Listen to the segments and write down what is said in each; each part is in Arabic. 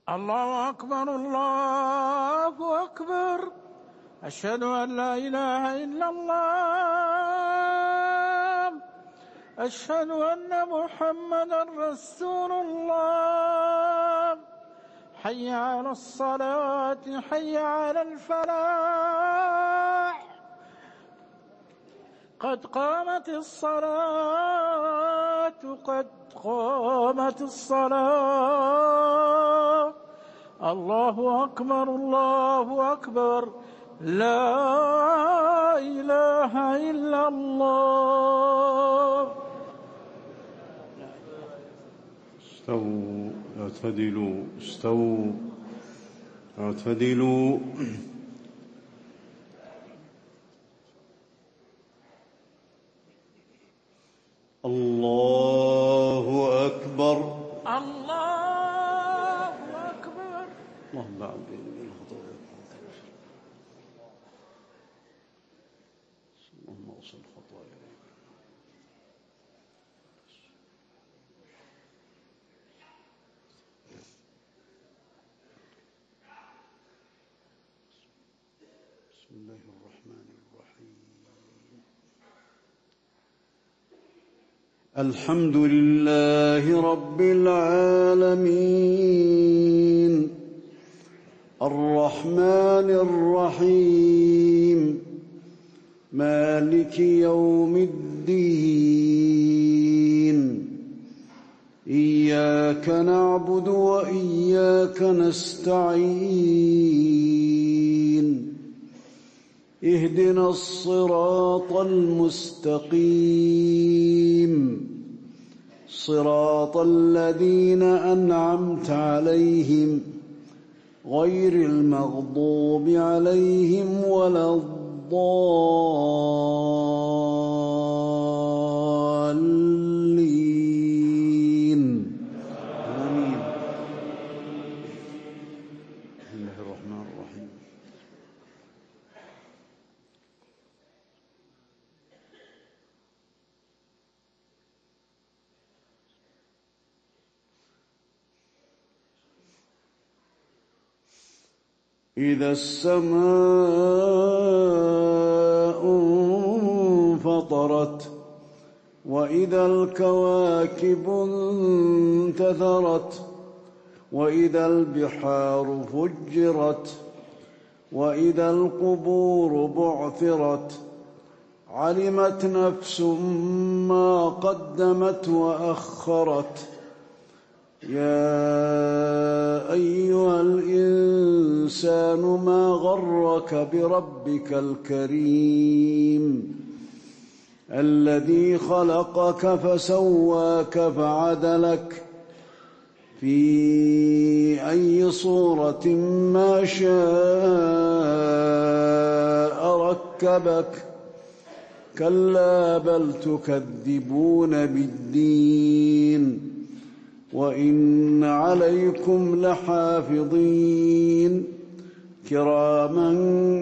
الله أكبر الله أكبر. أشهد أن لا إله إلا الله. أشهد أن محمدا رسول الله. حي على الصلاة حي على الفلاح. قد قامت الصلاة قد قامت الصلاة. الله أكبر الله أكبر. لا إله إلا الله. استووا اعتدلوا استووا اعتدلوا. الله أكبر الله أكبر. اللهم عبدين من الخطايا اللهم اغسل الخطايا. بسم الله الرحمن الرحيم. الحمد لله رب العالمين الرحمن الرحيم مالك يوم الدين. إياك نعبد وإياك نستعين. اهدنا الصراط المستقيم صراط الذين أنعمت عليهم غير المغضوب عليهم ولا الضالين. آمين. بسم الله الرحمن الرحيم. إذا السماء انفطرت وإذا الكواكب انتثرت وإذا البحار فجرت وإذا القبور بعثرت علمت نفس ما قدمت وأخرت. يا أيها الإنسان ما غرك بربك الكريم الذي خلقك فسواك فعدلك في أي صورة ما شاء ركبك. كلا بل تكذبون بالدين وإن عليكم لحافظين كراما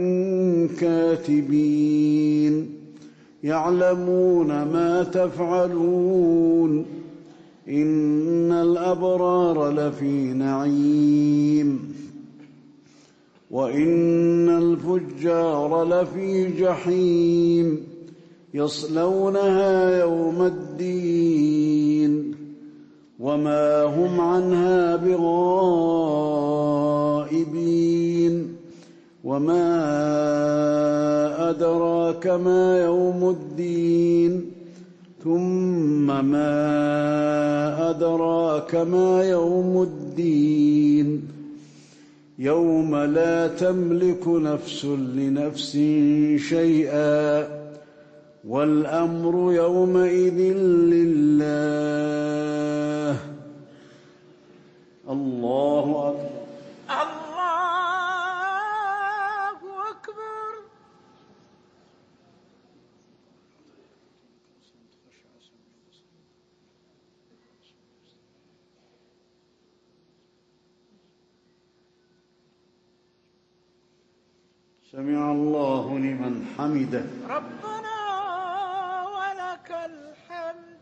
كاتبين يعلمون ما تفعلون. إن الأبرار لفي نعيم وإن الفجار لفي جحيم يصلونها يوم الدين وما هم عنها بغائبين. وما أدراك ما يوم الدين ثم ما أدراك ما يوم الدين يوم لا تملك نفس لنفس شيئا والأمر يومئذ لله. الله أكبر الله أكبر. سمع الله لمن حمده. ربنا ولك الحمد.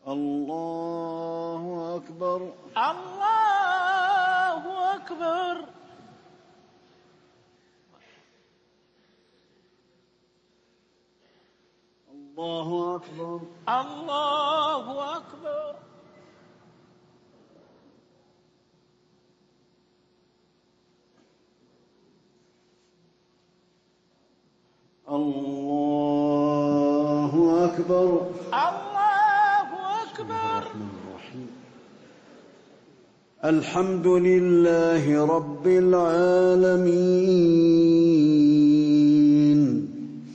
الله أكبر. الله أكبر. الله أكبر. الله أكبر. الله أكبر. الله أكبر. الحمد لله رب العالمين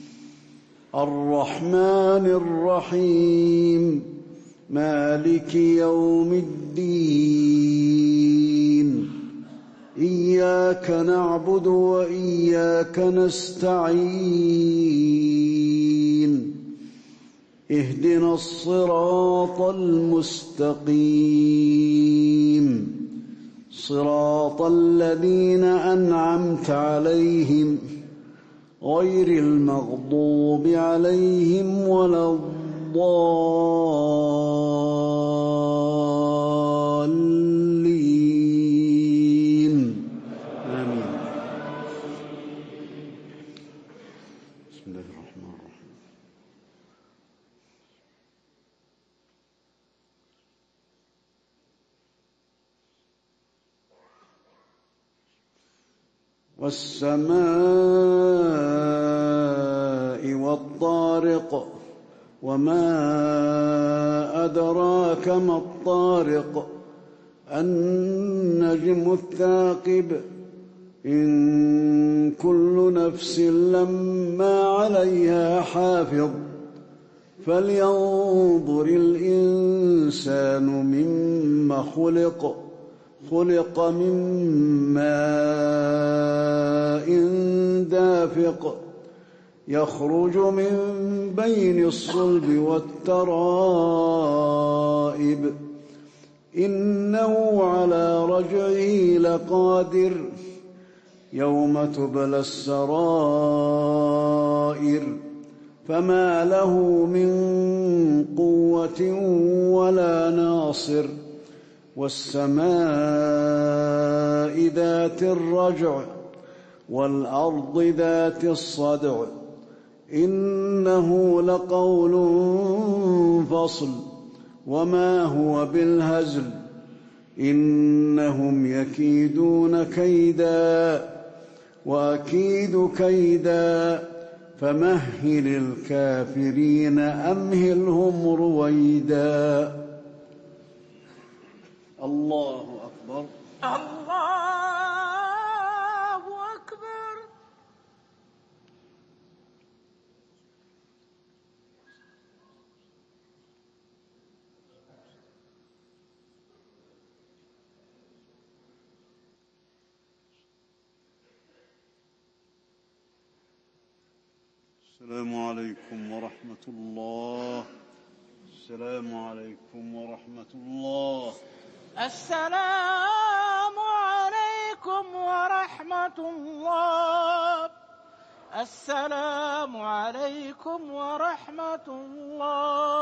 الرحمن الرحيم مالك يوم الدين إياك نعبد وإياك نستعين اهدنا الصراط المستقيم صراط الذين أنعمت عليهم غير المغضوب عليهم ولا الضالين آمين. بسم الله الرحمن الرحيم. والسماء والطارق وما أدراك ما الطارق النجم الثاقب إن كل نفس لما عليها حافظ فلينظر الإنسان مما خلق من ماء دافق يخرج من بين الصلب والترائب إنه على رجعه لقادر يوم تبلى السرائر فما له من قوة ولا ناصر والسماء ذات الرجع والأرض ذات الصدع إنه لقول فصل وما هو بالهزل إنهم يكيدون كيدا وأكيد كيدا فمهل الكافرين أمهلهم رويدا. الله أكبر. الله أكبر. السلام عليكم ورحمة الله. السلام عليكم ورحمة الله. السلام عليكم ورحمة الله. السلام عليكم ورحمة الله.